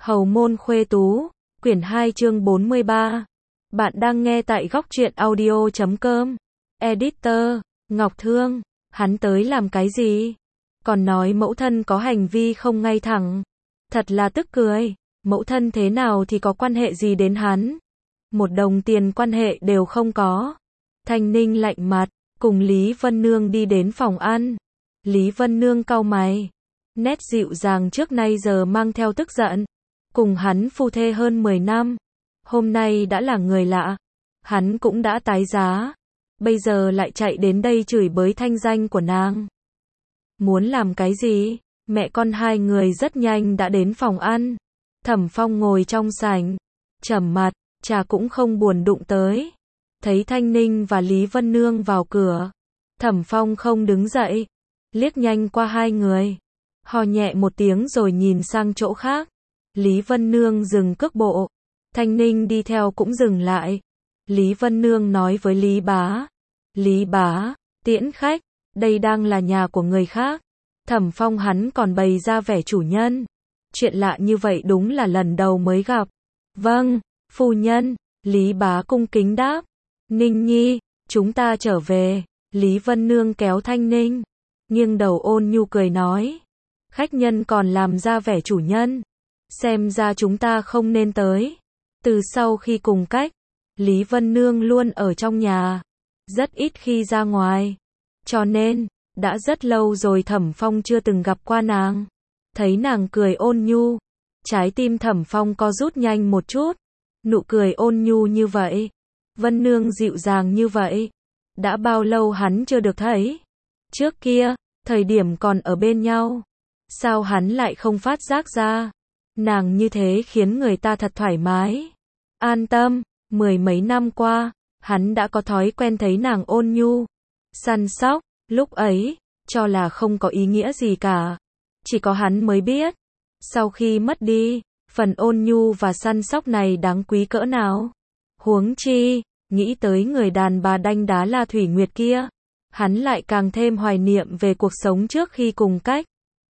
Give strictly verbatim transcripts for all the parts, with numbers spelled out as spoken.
Hầu môn khuê tú, quyển hai chương bốn mươi ba. Bạn đang nghe tại góc truyện audio chấm com. Editor, Ngọc Thương, hắn tới làm cái gì? Còn nói mẫu thân có hành vi không ngay thẳng. Thật là tức cười, mẫu thân thế nào thì có quan hệ gì đến hắn? Một đồng tiền quan hệ đều không có. Thanh Ninh lạnh mặt, cùng Lý Vân Nương đi đến phòng ăn. Lý Vân Nương cau mày, nét dịu dàng trước nay giờ mang theo tức giận. Cùng hắn phu thê hơn mười năm, hôm nay đã là người lạ, hắn cũng đã tái giá, bây giờ lại chạy đến đây chửi bới thanh danh của nàng. Muốn làm cái gì? Mẹ con hai người rất nhanh đã đến phòng ăn. Thẩm Phong ngồi trong sảnh, trầm mặt, trà cũng không buồn đụng tới. Thấy Thanh Ninh và Lý Vân Nương vào cửa, Thẩm Phong không đứng dậy, liếc nhanh qua hai người, hò nhẹ một tiếng rồi nhìn sang chỗ khác. Lý Vân Nương dừng cước bộ, Thanh Ninh đi theo cũng dừng lại. Lý Vân Nương nói với Lý Bá, Lý Bá, tiễn khách, đây đang là nhà của người khác. Thẩm Phong hắn còn bày ra vẻ chủ nhân. Chuyện lạ như vậy đúng là lần đầu mới gặp. Vâng, phu nhân, Lý Bá cung kính đáp. Ninh Nhi, chúng ta trở về. Lý Vân Nương kéo Thanh Ninh, nghiêng đầu ôn nhu cười nói. Khách nhân còn làm ra vẻ chủ nhân. Xem ra chúng ta không nên tới. Từ sau khi cùng cách, Lý Vân Nương luôn ở trong nhà, rất ít khi ra ngoài. Cho nên, đã rất lâu rồi Thẩm Phong chưa từng gặp qua nàng. Thấy nàng cười ôn nhu, trái tim Thẩm Phong co rút nhanh một chút. Nụ cười ôn nhu như vậy, Vân Nương dịu dàng như vậy, đã bao lâu hắn chưa được thấy. Trước kia, thời điểm còn ở bên nhau, sao hắn lại không phát giác ra? Nàng như thế khiến người ta thật thoải mái, an tâm. Mười mấy năm qua, hắn đã có thói quen thấy nàng ôn nhu, săn sóc, lúc ấy, cho là không có ý nghĩa gì cả. Chỉ có hắn mới biết, sau khi mất đi, phần ôn nhu và săn sóc này đáng quý cỡ nào. Huống chi, nghĩ tới người đàn bà đanh đá La Thủy Nguyệt kia, hắn lại càng thêm hoài niệm về cuộc sống trước khi cùng cách.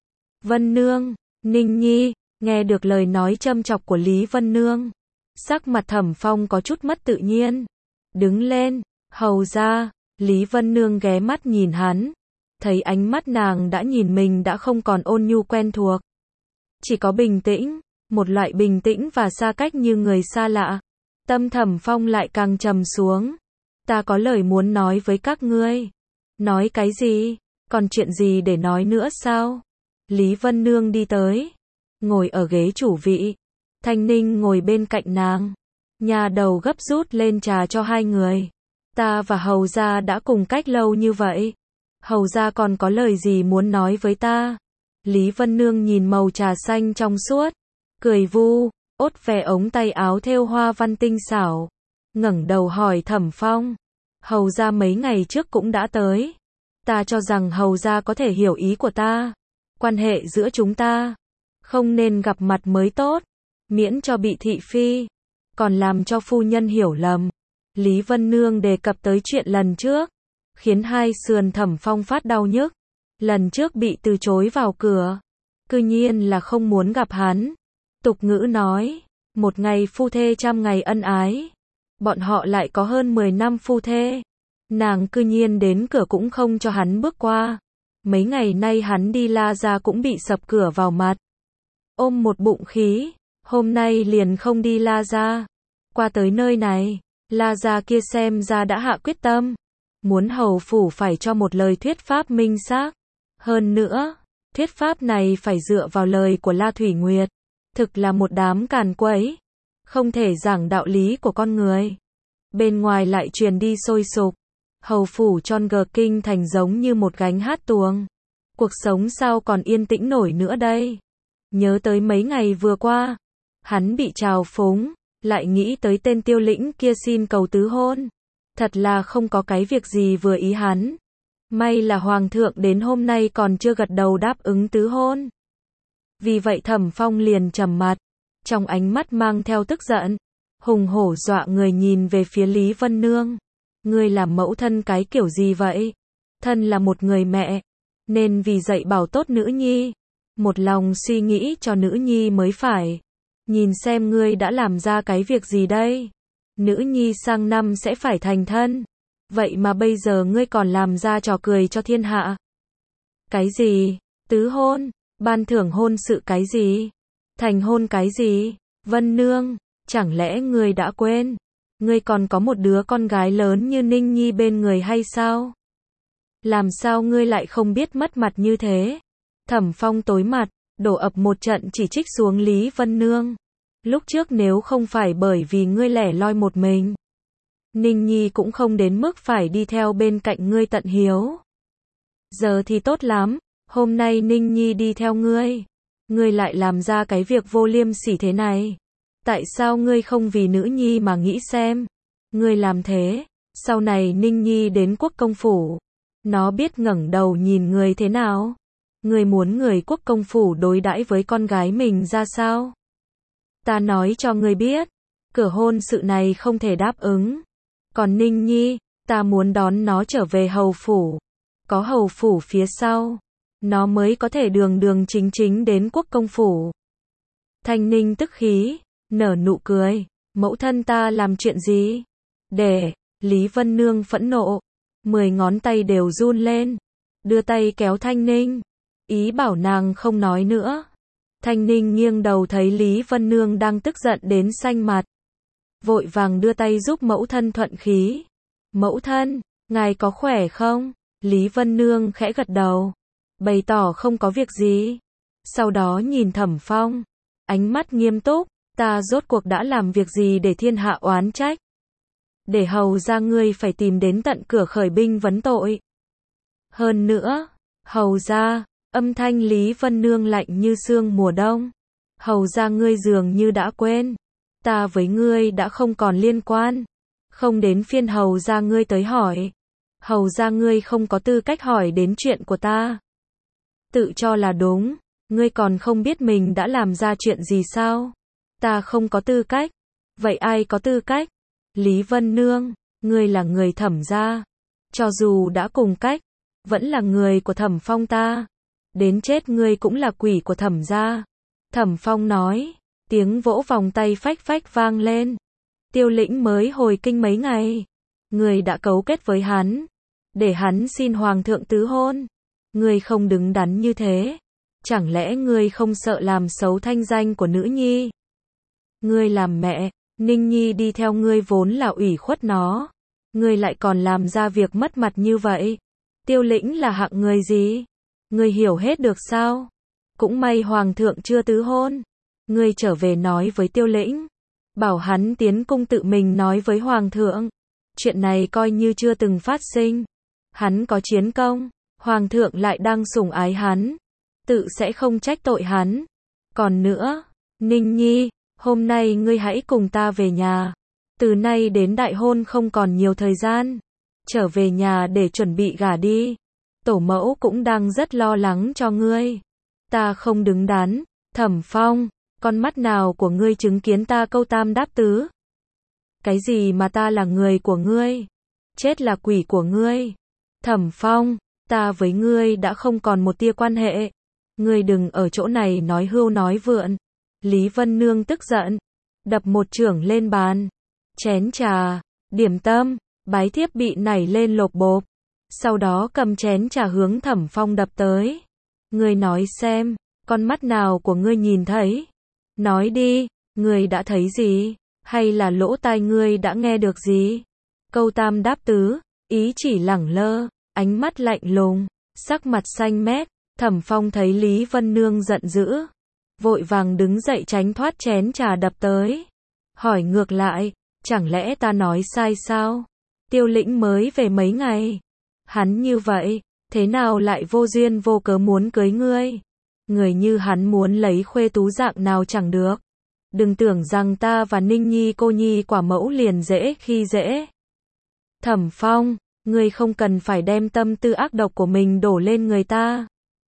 Vân Nương, Ninh Nhi, nghe được lời nói châm chọc của Lý Vân Nương, sắc mặt Thẩm Phong có chút mất tự nhiên. Đứng lên, hầu ra. Lý Vân Nương ghé mắt nhìn hắn, thấy ánh mắt nàng đã nhìn mình đã không còn ôn nhu quen thuộc, chỉ có bình tĩnh, một loại bình tĩnh và xa cách như người xa lạ. Tâm Thẩm Phong lại càng trầm xuống. Ta có lời muốn nói với các ngươi. Nói cái gì? Còn chuyện gì để nói nữa sao? Lý Vân Nương đi tới, ngồi ở ghế chủ vị. Thanh Ninh ngồi bên cạnh nàng. Nhà đầu gấp rút lên trà cho hai người. Ta và hầu gia đã cùng cách lâu như vậy, hầu gia còn có lời gì muốn nói với ta? Lý Vân Nương nhìn màu trà xanh trong suốt, cười vu, ốt ve ống tay áo thêu hoa văn tinh xảo, ngẩng đầu hỏi Thẩm Phong. Hầu gia mấy ngày trước cũng đã tới. Ta cho rằng hầu gia có thể hiểu ý của ta. Quan hệ giữa chúng ta không nên gặp mặt mới tốt, miễn cho bị thị phi, còn làm cho phu nhân hiểu lầm. Lý Vân Nương đề cập tới chuyện lần trước, khiến hai sườn Thẩm Phong phát đau nhức. Lần trước bị từ chối vào cửa, cư nhiên là không muốn gặp hắn. Tục ngữ nói, một ngày phu thê trăm ngày ân ái. Bọn họ lại có hơn mười năm phu thê. Nàng cư nhiên đến cửa cũng không cho hắn bước qua. Mấy ngày nay hắn đi La gia cũng bị sập cửa vào mặt. Ôm một bụng khí, hôm nay liền không đi La gia. Qua tới nơi này, La gia kia xem ra đã hạ quyết tâm, muốn hầu phủ phải cho một lời thuyết pháp minh xác. Hơn nữa, thuyết pháp này phải dựa vào lời của La Thủy Nguyệt. Thực là một đám càn quấy, không thể giảng đạo lý của con người. Bên ngoài lại truyền đi sôi sục, hầu phủ tròn gờ kinh thành giống như một gánh hát tuồng. Cuộc sống sao còn yên tĩnh nổi nữa đây? Nhớ tới mấy ngày vừa qua, hắn bị trào phúng, lại nghĩ tới tên Tiêu Lĩnh kia xin cầu tứ hôn. Thật là không có cái việc gì vừa ý hắn. May là hoàng thượng đến hôm nay còn chưa gật đầu đáp ứng tứ hôn. Vì vậy Thẩm Phong liền trầm mặt, trong ánh mắt mang theo tức giận, hùng hổ dọa người nhìn về phía Lý Vân Nương. Ngươi làm mẫu thân cái kiểu gì vậy? Thân là một người mẹ, nên vì dạy bảo tốt nữ nhi, một lòng suy nghĩ cho nữ nhi mới phải. Nhìn xem ngươi đã làm ra cái việc gì đây? Nữ nhi sang năm sẽ phải thành thân. Vậy mà bây giờ ngươi còn làm ra trò cười cho thiên hạ. Cái gì? Tứ hôn? Ban thưởng hôn sự cái gì? Thành hôn cái gì? Vân Nương, chẳng lẽ ngươi đã quên? Ngươi còn có một đứa con gái lớn như Ninh Nhi bên người hay sao? Làm sao ngươi lại không biết mất mặt như thế? Thẩm Phong tối mặt, đổ ập một trận chỉ trích xuống Lý Vân Nương. Lúc trước nếu không phải bởi vì ngươi lẻ loi một mình, Ninh Nhi cũng không đến mức phải đi theo bên cạnh ngươi tận hiếu. Giờ thì tốt lắm, hôm nay Ninh Nhi đi theo ngươi, ngươi lại làm ra cái việc vô liêm sỉ thế này. Tại sao ngươi không vì nữ nhi mà nghĩ xem? Ngươi làm thế, sau này Ninh Nhi đến quốc công phủ, nó biết ngẩng đầu nhìn ngươi thế nào? Ngươi muốn người quốc công phủ đối đãi với con gái mình ra sao? Ta nói cho ngươi biết, cửa hôn sự này không thể đáp ứng. Còn Ninh Nhi, ta muốn đón nó trở về hầu phủ. Có hầu phủ phía sau, nó mới có thể đường đường chính chính đến quốc công phủ. Thanh Ninh tức khí, nở nụ cười, mẫu thân ta làm chuyện gì? Để, Lý Vân Nương phẫn nộ, mười ngón tay đều run lên, đưa tay kéo Thanh Ninh, ý bảo nàng không nói nữa. Thanh Ninh nghiêng đầu thấy Lý Vân Nương đang tức giận đến xanh mặt, vội vàng đưa tay giúp mẫu thân thuận khí. Mẫu thân, ngài có khỏe không? Lý Vân Nương khẽ gật đầu, bày tỏ không có việc gì. Sau đó nhìn Thẩm Phong, ánh mắt nghiêm túc, ta rốt cuộc đã làm việc gì để thiên hạ oán trách? Để hầu ra ngươi phải tìm đến tận cửa khởi binh vấn tội. Hơn nữa, hầu ra, âm thanh Lý Vân Nương lạnh như sương mùa đông. Hầu ra ngươi dường như đã quên, ta với ngươi đã không còn liên quan. Không đến phiên hầu ra ngươi tới hỏi. Hầu ra ngươi không có tư cách hỏi đến chuyện của ta. Tự cho là đúng, ngươi còn không biết mình đã làm ra chuyện gì sao? Ta không có tư cách. Vậy ai có tư cách? Lý Vân Nương, ngươi là người Thẩm gia. Cho dù đã cùng cách, vẫn là người của Thẩm Phong ta. Đến chết ngươi cũng là quỷ của Thẩm gia. Thẩm Phong nói, tiếng vỗ vòng tay phách phách vang lên. Tiêu Lĩnh mới hồi kinh mấy ngày, người đã cấu kết với hắn, để hắn xin hoàng thượng tứ hôn. Ngươi không đứng đắn như thế, chẳng lẽ ngươi không sợ làm xấu thanh danh của nữ nhi? Ngươi làm mẹ, Ninh Nhi đi theo ngươi vốn là ủy khuất nó, ngươi lại còn làm ra việc mất mặt như vậy. Tiêu Lĩnh là hạng người gì? Ngươi hiểu hết được sao? Cũng may hoàng thượng chưa tứ hôn. Ngươi trở về nói với Tiêu Lĩnh, bảo hắn tiến cung tự mình nói với hoàng thượng. Chuyện này coi như chưa từng phát sinh. Hắn có chiến công, hoàng thượng lại đang sủng ái hắn, tự sẽ không trách tội hắn. Còn nữa, Ninh Nhi, hôm nay ngươi hãy cùng ta về nhà. Từ nay đến đại hôn không còn nhiều thời gian. Trở về nhà để chuẩn bị gả đi. Tổ mẫu cũng đang rất lo lắng cho ngươi. Ta không đứng đắn. Thẩm Phong, con mắt nào của ngươi chứng kiến ta câu tam đáp tứ? Cái gì mà ta là người của ngươi? Chết là quỷ của ngươi. Thẩm Phong, ta với ngươi đã không còn một tia quan hệ. Ngươi đừng ở chỗ này nói hưu nói vượn. Lý Vân Nương tức giận, đập một chưởng lên bàn. Chén trà, điểm tâm, bái thiếp bị nảy lên lộp bộp. Sau đó cầm chén trà hướng Thẩm Phong đập tới. Ngươi nói xem, con mắt nào của ngươi nhìn thấy? Nói đi, ngươi đã thấy gì? Hay là lỗ tai ngươi đã nghe được gì? Câu tam đáp tứ, ý chỉ lẳng lơ, ánh mắt lạnh lùng, sắc mặt xanh mét. Thẩm Phong thấy Lý Vân Nương giận dữ, vội vàng đứng dậy tránh thoát chén trà đập tới. Hỏi ngược lại, chẳng lẽ ta nói sai sao? Tiêu Lĩnh mới về mấy ngày. Hắn như vậy, thế nào lại vô duyên vô cớ muốn cưới ngươi? Người như hắn muốn lấy khuê tú dạng nào chẳng được. Đừng tưởng rằng ta và Ninh Nhi cô nhi quả mẫu liền dễ khi dễ. Thẩm Phong, ngươi không cần phải đem tâm tư ác độc của mình đổ lên người ta.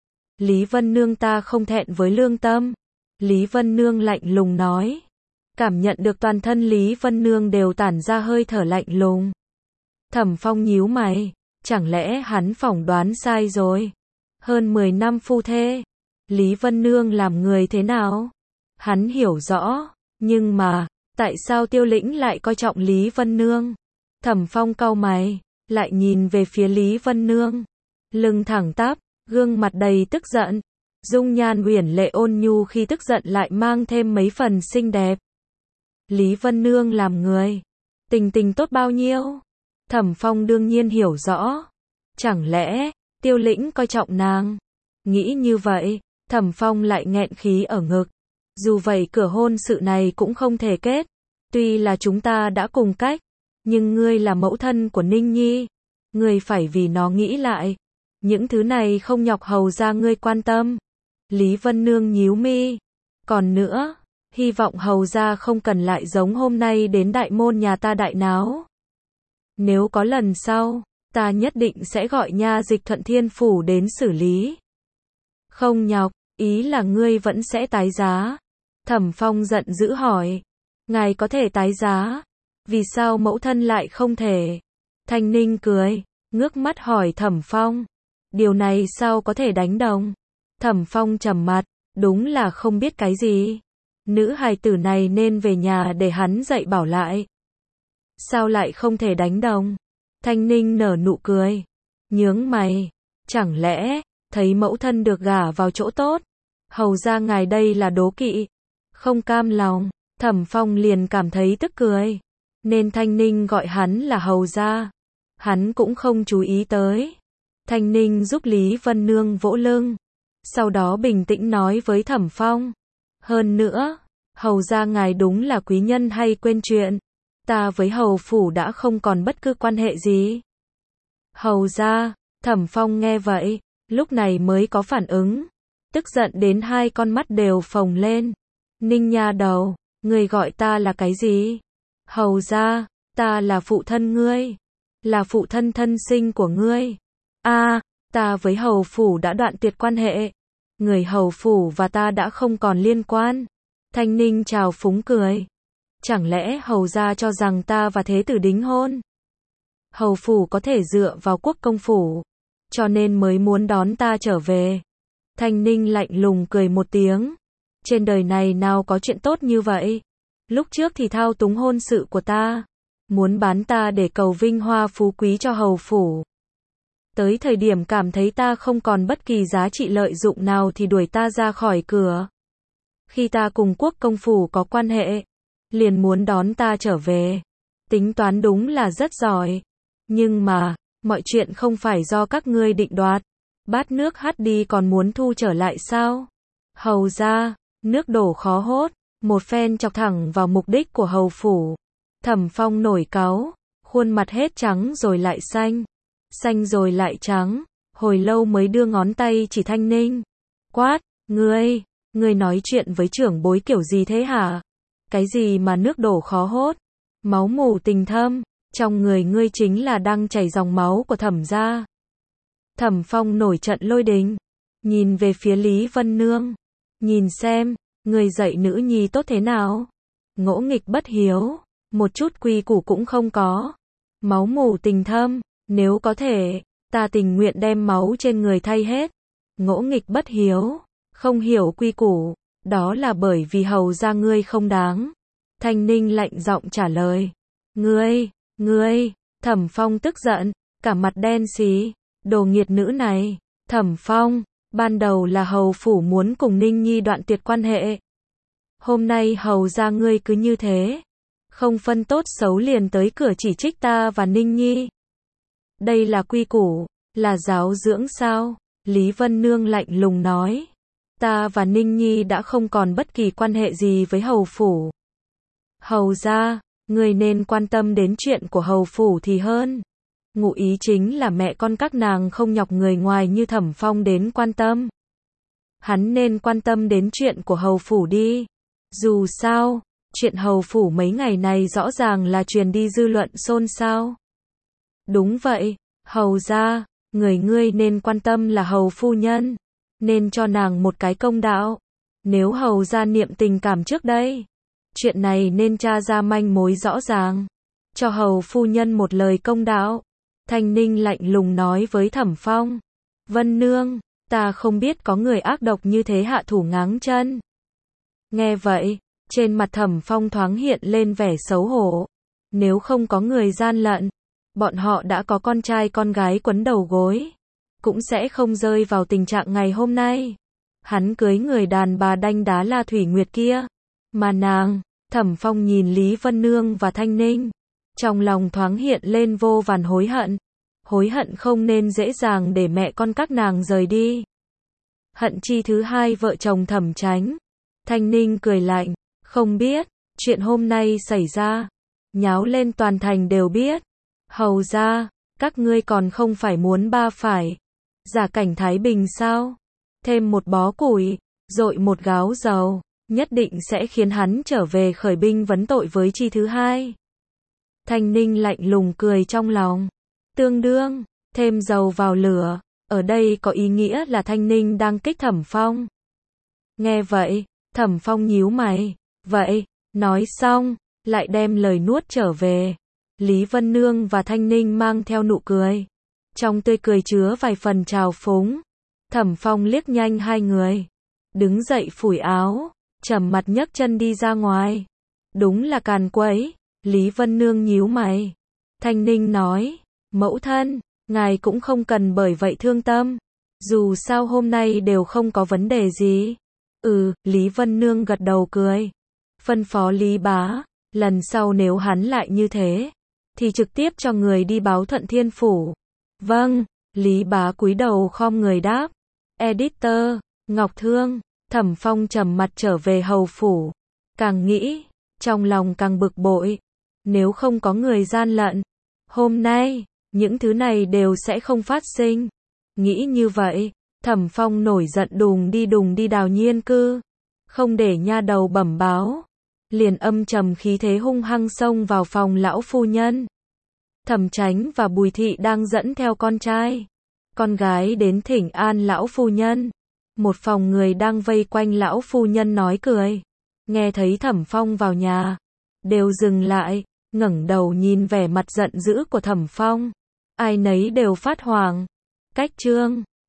Lý Vân Nương ta không thẹn với lương tâm. Lý Vân Nương lạnh lùng nói. Cảm nhận được toàn thân Lý Vân Nương đều tản ra hơi thở lạnh lùng. Thẩm Phong nhíu mày, chẳng lẽ hắn phỏng đoán sai rồi? Hơn mười năm phu thê, Lý Vân Nương làm người thế nào? Hắn hiểu rõ, nhưng mà, tại sao Tiêu Lĩnh lại coi trọng Lý Vân Nương? Thẩm Phong cau mày, lại nhìn về phía Lý Vân Nương. Lưng thẳng tắp, gương mặt đầy tức giận. Dung nhan uyển lệ ôn nhu khi tức giận lại mang thêm mấy phần xinh đẹp. Lý Vân Nương làm người, tình tình tốt bao nhiêu? Thẩm Phong đương nhiên hiểu rõ. Chẳng lẽ, Tiêu Lĩnh coi trọng nàng? Nghĩ như vậy, Thẩm Phong lại nghẹn khí ở ngực. Dù vậy cửa hôn sự này cũng không thể kết. Tuy là chúng ta đã cùng cách, nhưng ngươi là mẫu thân của Ninh Nhi. Ngươi phải vì nó nghĩ lại. Những thứ này không nhọc hầu ra ngươi quan tâm. Lý Vân Nương nhíu mi. Còn nữa, hy vọng hầu ra không cần lại giống hôm nay đến đại môn nhà ta đại náo. Nếu có lần sau, ta nhất định sẽ gọi nha dịch Thuận Thiên Phủ đến xử lý. Không nhọc, ý là ngươi vẫn sẽ tái giá. Thẩm Phong giận dữ hỏi. Ngài có thể tái giá. Vì sao mẫu thân lại không thể? Thanh Ninh cười, ngước mắt hỏi Thẩm Phong. Điều này sao có thể đánh đồng? Thẩm Phong trầm mặt, đúng là không biết cái gì. Nữ hài tử này nên về nhà để hắn dạy bảo lại. Sao lại không thể đánh đồng? Thanh Ninh nở nụ cười, nhướng mày. Chẳng lẽ, thấy mẫu thân được gả vào chỗ tốt? Hầu ra ngài đây là đố kỵ. Không cam lòng, Thẩm Phong liền cảm thấy tức cười. Nên Thanh Ninh gọi hắn là hầu ra. Hắn cũng không chú ý tới. Thanh Ninh giúp Lý Vân Nương vỗ lưng. Sau đó bình tĩnh nói với Thẩm Phong. Hơn nữa, hầu ra ngài đúng là quý nhân hay quên chuyện. Ta với hầu phủ đã không còn bất cứ quan hệ gì. Hầu ra, Thẩm Phong nghe vậy, lúc này mới có phản ứng. Tức giận đến hai con mắt đều phồng lên. Ninh nha đầu, ngươi gọi ta là cái gì? Hầu ra, ta là phụ thân ngươi. Là phụ thân thân sinh của ngươi. A, à, ta với hầu phủ đã đoạn tuyệt quan hệ. Người hầu phủ và ta đã không còn liên quan. Thanh Ninh chào phúng cười. Chẳng lẽ hầu gia cho rằng ta và thế tử đính hôn? Hầu phủ có thể dựa vào quốc công phủ, cho nên mới muốn đón ta trở về. Thanh Ninh lạnh lùng cười một tiếng. Trên đời này nào có chuyện tốt như vậy? Lúc trước thì thao túng hôn sự của ta, muốn bán ta để cầu vinh hoa phú quý cho hầu phủ. Tới thời điểm cảm thấy ta không còn bất kỳ giá trị lợi dụng nào thì đuổi ta ra khỏi cửa. Khi ta cùng quốc công phủ có quan hệ, liền muốn đón ta trở về. Tính toán đúng là rất giỏi. Nhưng mà, mọi chuyện không phải do các ngươi định đoạt. Bát nước hắt đi còn muốn thu trở lại sao? Hầu ra, nước đổ khó hốt. Một phen chọc thẳng vào mục đích của hầu phủ. Thẩm Phong nổi cáu, khuôn mặt hết trắng rồi lại xanh. Xanh rồi lại trắng, hồi lâu mới đưa ngón tay chỉ Thanh Ninh. Quát, ngươi, ngươi nói chuyện với trưởng bối kiểu gì thế hả? Cái gì mà nước đổ khó hốt? Máu mù tình thâm, trong người ngươi chính là đang chảy dòng máu của Thẩm gia. Thẩm Phong nổi trận lôi đình, nhìn về phía Lý Vân Nương. Nhìn xem, ngươi dạy nữ nhi tốt thế nào? Ngỗ nghịch bất hiếu, một chút quy củ cũng không có. Máu mù tình thâm, nếu có thể, ta tình nguyện đem máu trên người thay hết. Ngỗ nghịch bất hiếu, không hiểu quy củ, đó là bởi vì hầu gia ngươi không đáng. Thanh Ninh lạnh giọng trả lời. Ngươi, ngươi, Thẩm Phong tức giận, cả mặt đen xí, đồ nghiệt nữ này. Thẩm Phong, ban đầu là hầu phủ muốn cùng Ninh Nhi đoạn tuyệt quan hệ. Hôm nay hầu gia ngươi cứ như thế, không phân tốt xấu liền tới cửa chỉ trích ta và Ninh Nhi. Đây là quy củ, là giáo dưỡng sao? Lý Vân Nương lạnh lùng nói. Ta và Ninh Nhi đã không còn bất kỳ quan hệ gì với hầu phủ. Hầu gia, người nên quan tâm đến chuyện của hầu phủ thì hơn. Ngụ ý chính là mẹ con các nàng không nhọc người ngoài như Thẩm Phong đến quan tâm. Hắn nên quan tâm đến chuyện của hầu phủ đi. Dù sao, chuyện hầu phủ mấy ngày này rõ ràng là truyền đi dư luận xôn xao. Đúng vậy, hầu gia, người ngươi nên quan tâm là hầu phu nhân, nên cho nàng một cái công đạo. Nếu hầu gia niệm tình cảm trước đây, chuyện này nên tra ra manh mối rõ ràng, cho hầu phu nhân một lời công đạo. Thanh Ninh lạnh lùng nói với Thẩm Phong. Vân Nương, ta không biết có người ác độc như thế hạ thủ ngáng chân. Nghe vậy, trên mặt Thẩm Phong thoáng hiện lên vẻ xấu hổ. Nếu không có người gian lận, bọn họ đã có con trai con gái quấn đầu gối, cũng sẽ không rơi vào tình trạng ngày hôm nay. Hắn cưới người đàn bà đanh đá La Thủy Nguyệt kia, mà nàng, Thẩm Phong nhìn Lý Vân Nương và Thanh Ninh, trong lòng thoáng hiện lên vô vàn hối hận. Hối hận không nên dễ dàng để mẹ con các nàng rời đi. Hận chi thứ hai vợ chồng Thẩm Chánh. Thanh Ninh cười lạnh, không biết, chuyện hôm nay xảy ra, nháo lên toàn thành đều biết. Hầu ra, các ngươi còn không phải muốn ba phải giả cảnh Thái Bình sao? Thêm một bó củi, dội một gáo dầu, nhất định sẽ khiến hắn trở về khởi binh vấn tội với chi thứ hai. Thanh Ninh lạnh lùng cười trong lòng. Tương đương, thêm dầu vào lửa, ở đây có ý nghĩa là Thanh Ninh đang kích Thẩm Phong. Nghe vậy, Thẩm Phong nhíu mày, vậy, nói xong, lại đem lời nuốt trở về. Lý Vân Nương và Thanh Ninh mang theo nụ cười, trong tươi cười chứa vài phần trào phúng. Thẩm Phong liếc nhanh hai người, đứng dậy phủi áo, trầm mặt nhấc chân đi ra ngoài. Đúng là càn quấy. Lý Vân Nương nhíu mày. Thanh Ninh nói, mẫu thân, ngài cũng không cần bởi vậy thương tâm. Dù sao hôm nay đều không có vấn đề gì. Ừ, Lý Vân Nương gật đầu cười. Phân phó Lý Bá, lần sau nếu hắn lại như thế, thì trực tiếp cho người đi báo Thuận Thiên Phủ. Vâng, Lý Bá cúi đầu khom người đáp. Editor, Ngọc Thương. Thẩm Phong trầm mặt trở về hầu phủ. Càng nghĩ, trong lòng càng bực bội. Nếu không có người gian lận, hôm nay, những thứ này đều sẽ không phát sinh. Nghĩ như vậy, Thẩm Phong nổi giận đùng đi đùng đi Đào Nhiên cư. Không để nha đầu bẩm báo, liền âm trầm khí thế hung hăng xông vào phòng lão phu nhân. Thẩm Chánh và Bùi Thị đang dẫn theo con trai, con gái đến thỉnh an lão phu nhân. Một phòng người đang vây quanh lão phu nhân nói cười. Nghe thấy Thẩm Phong vào nhà, đều dừng lại, ngẩng đầu nhìn vẻ mặt giận dữ của Thẩm Phong. Ai nấy đều phát hoảng. Cách chương